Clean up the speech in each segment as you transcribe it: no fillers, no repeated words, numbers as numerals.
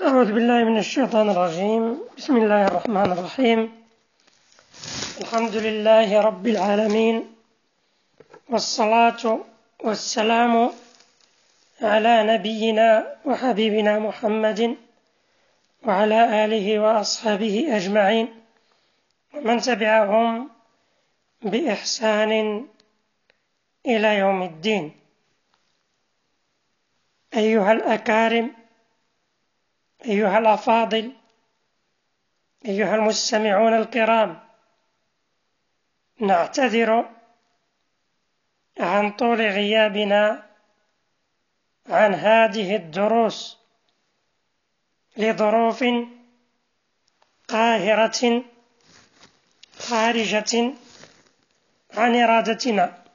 أعوذ بالله من الشيطان الرجيم. بسم الله الرحمن الرحيم. الحمد لله رب العالمين، والصلاة والسلام على نبينا وحبيبنا محمد وعلى آله وأصحابه أجمعين ومن تبعهم بإحسان إلى يوم الدين. أيها الأكارم، أيها الأفاضل، أيها المستمعون الكرام، نعتذر عن طول غيابنا عن هذه الدروس لظروف قاهرة خارجة عن إرادتنا،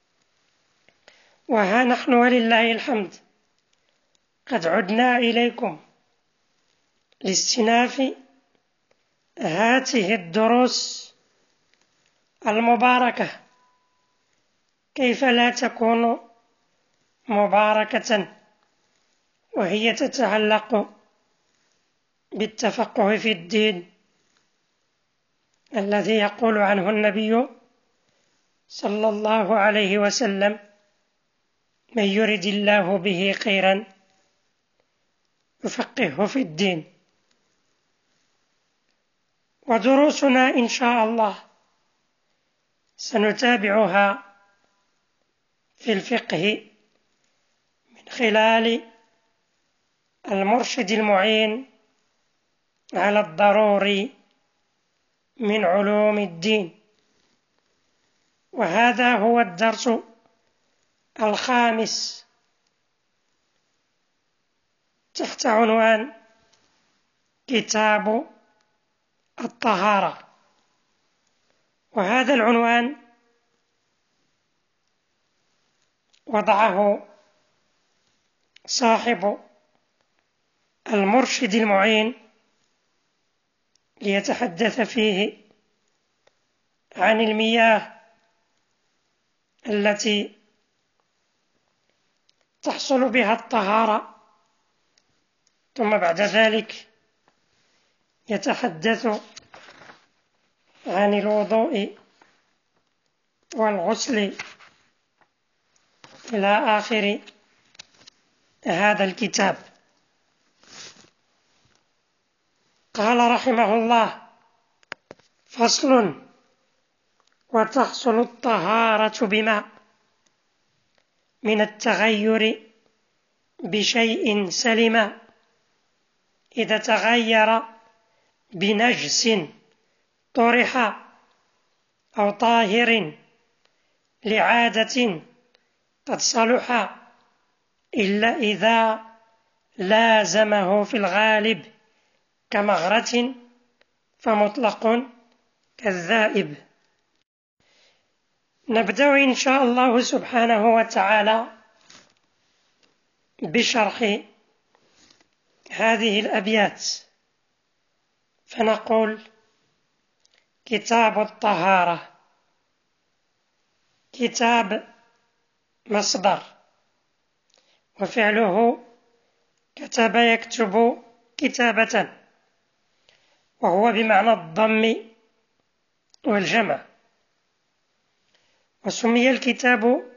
وها نحن ولله الحمد قد عدنا إليكم لاستئناف هذه الدروس المباركة. كيف لا تكون مباركة وهي تتعلق بالتفقه في الدين الذي يقول عنه النبي صلى الله عليه وسلم: من يرد الله به خيرا يفقهه في الدين. ودروسنا إن شاء الله سنتابعها في الفقه من خلال المرشد المعين على الضروري من علوم الدين، وهذا هو الدرس الخامس تحت عنوان كتاب الطهارة. وهذا العنوان وضعه صاحب المرشد المعين ليتحدث فيه عن المياه التي تحصل بها الطهارة، ثم بعد ذلك يتحدث عن الوضوء والغسل إلى آخر هذا الكتاب. قال رحمه الله: فصل: وتحصل الطهارة بما من التغير بشيء سلم إذا تغير بنجس طرح أو طاهر لعادة قد صلح، إلا إذا لازمه في الغالب كمغرة فمطلق كالذائب. نبدأ إن شاء الله سبحانه وتعالى بشرح هذه الأبيات، فنقول: كتاب الطهارة. كتاب مصدر، وفعله كتب يكتب كتابة، وهو بمعنى الضم والجمع. وسمي الكتاب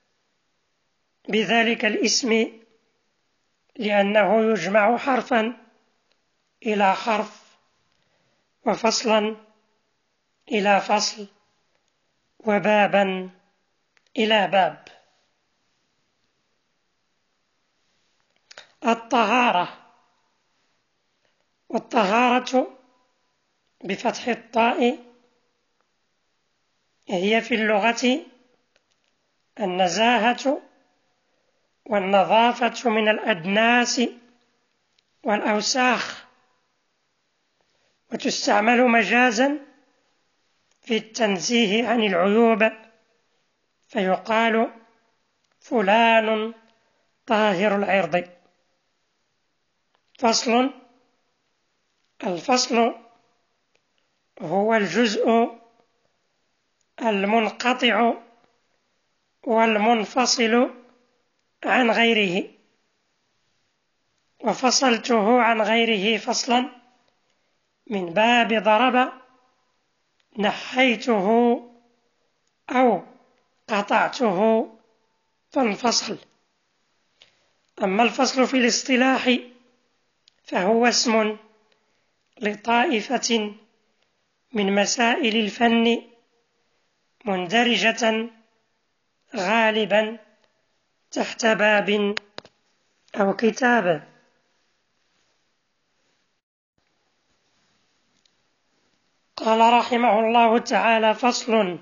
بذلك الاسم لأنه يجمع حرفا إلى حرف، وفصلا إلى فصل، وبابا إلى باب. الطهارة، والطهارة بفتح الطاء هي في اللغة النزاهة والنظافة من الأدناس والأوساخ، وتستعمل مجازا في التنزيه عن العيوب، فيقال: فلان طاهر العرض. فصل: الفصل هو الجزء المنقطع والمنفصل عن غيره، وفصلته عن غيره فصلا من باب ضرب، نحيته أو قطعته فانفصل. أما الفصل في الاصطلاح فهو اسم لطائفة من مسائل الفن مندرجة غالبا تحت باب أو كتاب. قال رحمه الله تعالى: فصل: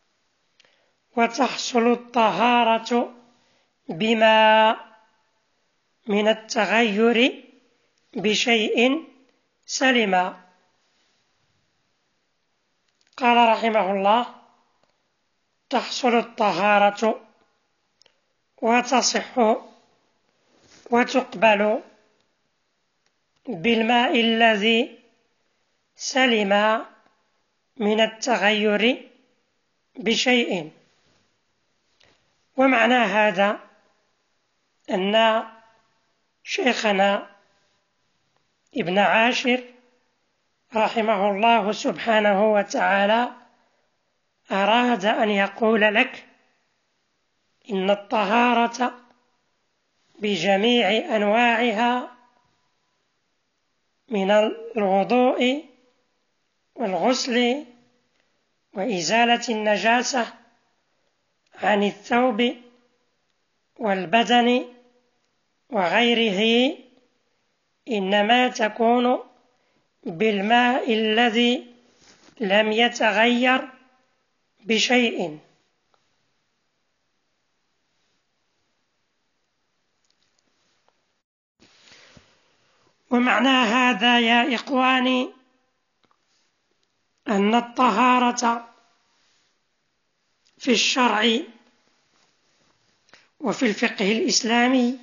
وتحصل الطهارة بما من التغير بشيء سلم. قال رحمه الله: تحصل الطهارة وتصح وتقبل بالماء الذي سلم من التغير بشيء. ومعنى هذا أن شيخنا ابن عاشر رحمه الله سبحانه وتعالى أراد أن يقول لك إن الطهارة بجميع أنواعها من الوضوء والغسل وإزالة النجاسة عن الثوب والبدن وغيره إنما تكون بالماء الذي لم يتغير بشيء. ومعنى هذا يا إخواني أن الطهارة في الشرع وفي الفقه الإسلامي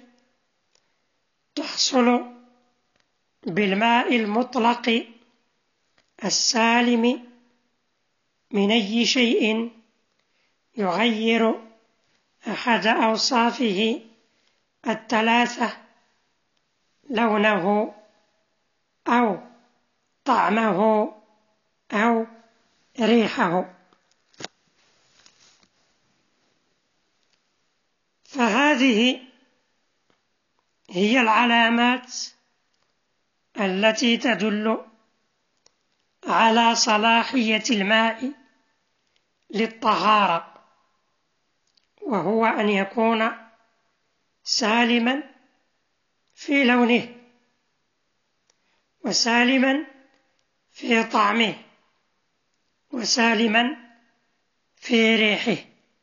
تحصل بالماء المطلق السالم من أي شيء يغير أحد أوصافه الثلاثة: لونه أو طعمه أو ريحه. فهذه هي العلامات التي تدل على صلاحية الماء للطهارة، وهو أن يكون سالما في لونه وسالما في طعمه وسالما في ريحه.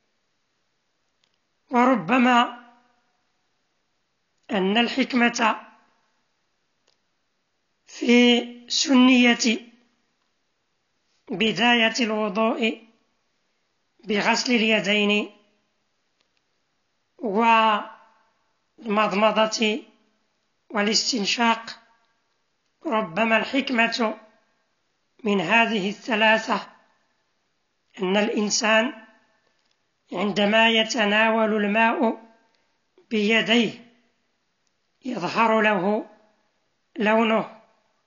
وربما أن الحكمة في سنية بداية الوضوء بغسل اليدين والمضمضة والاستنشاق، ربما الحكمة من هذه الثلاثة أن الإنسان عندما يتناول الماء بيديه يظهر له لونه،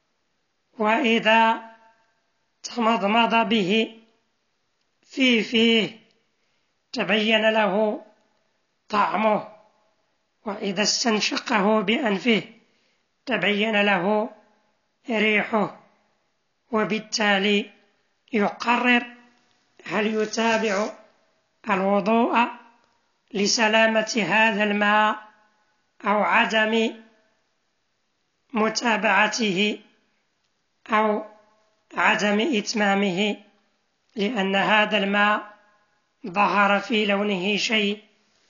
وإذا تمضمض به في فيه تبين له طعمه، وإذا استنشقه بأنفه تبين له ريحه، وبالتالي يقرر هل يتابع الوضوء لسلامة هذا الماء أو عدم متابعته أو عدم إتمامه، لأن هذا الماء ظهر في لونه شيء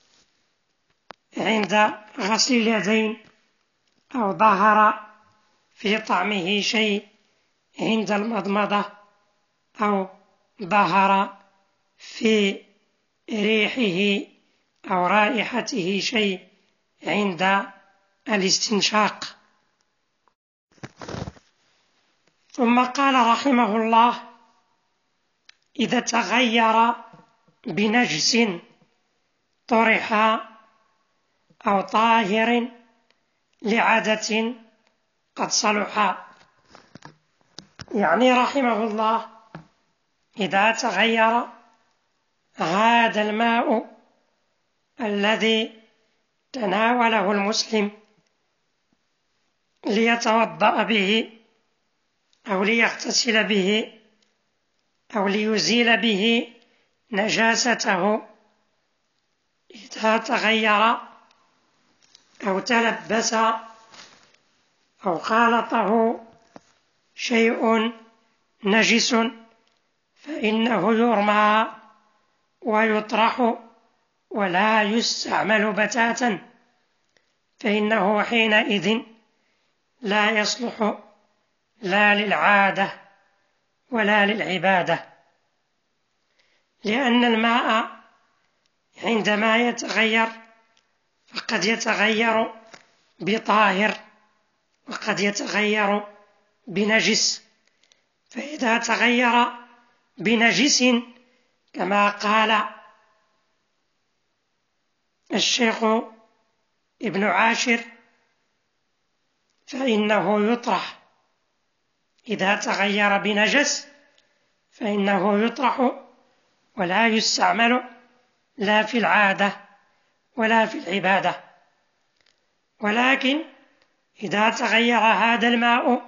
عند غسل اليدين، أو ظهر في طعمه شيء عند المضمضة، أو ظهر في ريحه أو رائحته شيء عند الاستنشاق. ثم قال رحمه الله: إذا تغير بنجس طرح أو طاهر لعادة قد صلح، يعني رحمه الله إذا تغير هذا الماء الذي تناوله المسلم ليتوضأ به أو ليغتسل به أو ليزيل به نجاسته، إذا تغير أو تلبس أو خالطه شيء نجس فإنه يرمى ويطرح ولا يستعمل بتاتا، فإنه حينئذ لا يصلح لا للعادة ولا للعبادة، لأن الماء عندما يتغير فقد يتغير بطاهر وقد يتغير بنجس، فإذا تغير بنجس كما قال الشيخ ابن عاشر فإنه يطرح، إذا تغير بنجس فإنه يطرح ولا يستعمل لا في العادة ولا في العبادة. ولكن إذا تغير هذا الماء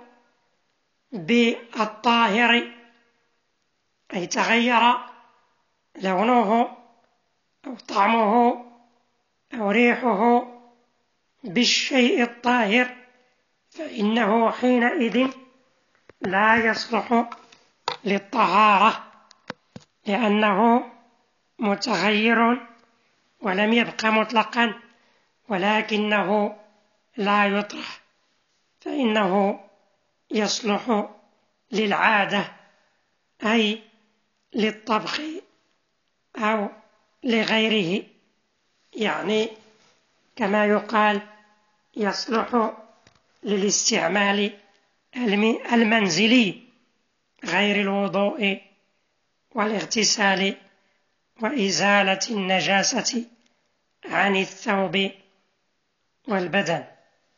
بالطاهر، أي تغير لونه أو طعمه أو ريحه بالشيء الطاهر، فإنه حينئذ لا يصلح للطهارة، لأنه متغير ولم يبق مطلقا، ولكنه لا يطرح، فإنه يصلح للعادة أي للطبخ أو لغيره، يعني كما يقال يصلح للاستعمال المنزلي غير الوضوء والاغتسال وإزالة النجاسة عن الثوب والبدن.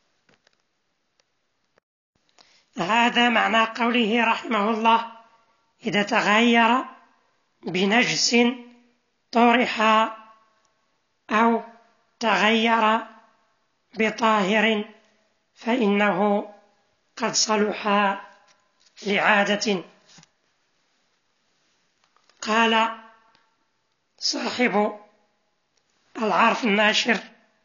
هذا معنى قوله رحمه الله إذا تغير بنجس طرح أو تغير بطاهر فإنه قد صلح لعادة. قال صاحب العرف الناشر: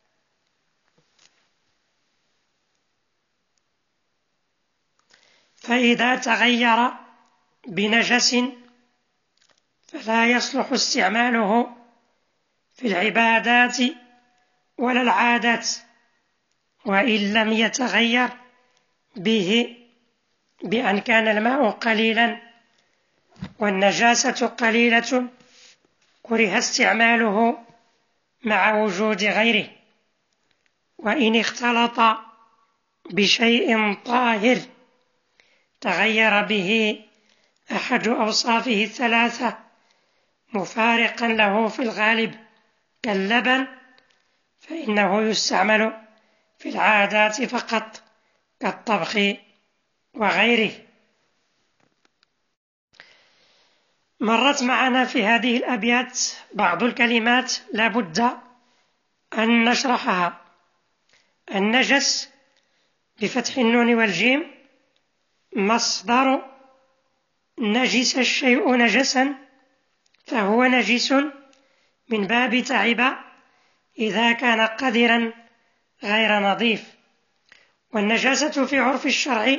فإذا تغير بنجس فلا يصلح استعماله في العبادات ولا العادات، وإن لم يتغير به بأن كان الماء قليلا والنجاسة قليلة كره استعماله مع وجود غيره، وإن اختلط بشيء طاهر تغير به أحد أوصافه الثلاثة مفارقا له في الغالب كاللبن فإنه يستعمل في العادات فقط كالطبخ وغيره. مرت معنا في هذه الأبيات بعض الكلمات لا بد أن نشرحها. النجس بفتح النون والجيم مصدر نجس الشيء نجسا، فهو نجس من باب تعب إذا كان قذرا غير نظيف. والنجاسة في عرف الشرع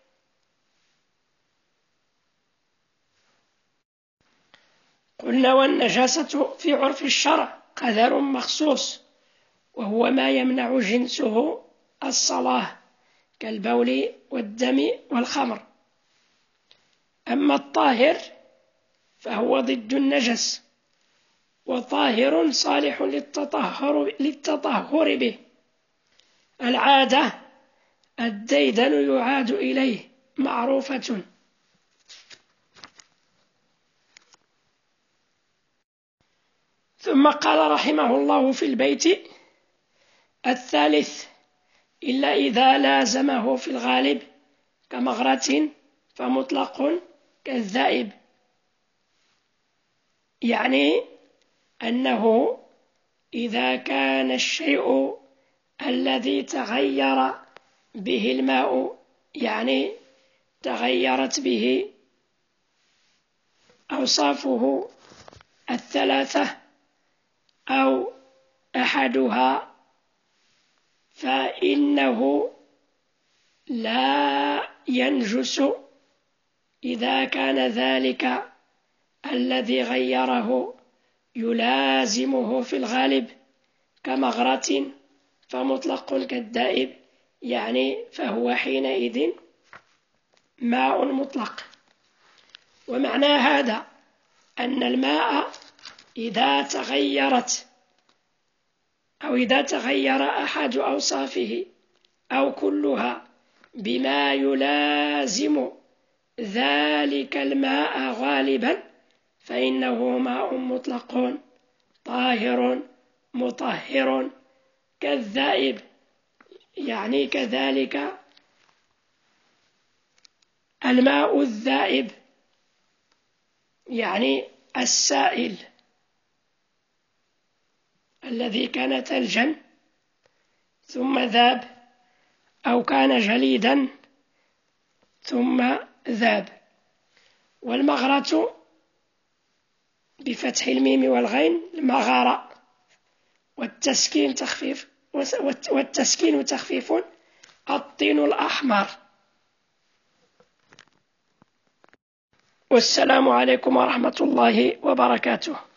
قلنا والنجاسة في عرف الشرع قذر مخصوص، وهو ما يمنع جنسه الصلاة كالبول والدم والخمر. أما الطاهر فهو ضد النجس وطاهر صالح للتطهر به. العادة الديدن يعاد إليه معروفة. ثم قال رحمه الله في البيت الثالث: إلا إذا لازمه في الغالب كمغرة فمطلق كالذائب، يعني أنه إذا كان الشيء الذي تغير به الماء، يعني تغيرت به أوصافه الثلاثة أو أحدها، فإنه لا ينجس إذا كان ذلك الذي غيره يلازمه في الغالب كمغرة فمطلق كالدائب، يعني فهو حينئذ ماء مطلق. ومعنى هذا أن الماء إذا تغيرت أو إذا تغير أحد أوصافه أو كلها بما يلازم ذلك الماء غالبا فإنه ماء مطلق طاهر مطهر كالذائب، يعني كذلك الماء الذائب يعني السائل الذي كان ثلجا ثم ذاب، أو كان جليدا ثم ذاب. والمغرة بفتح الميم والغين المغارة، والتسكين تخفيف الطين الأحمر. والسلام عليكم ورحمة الله وبركاته.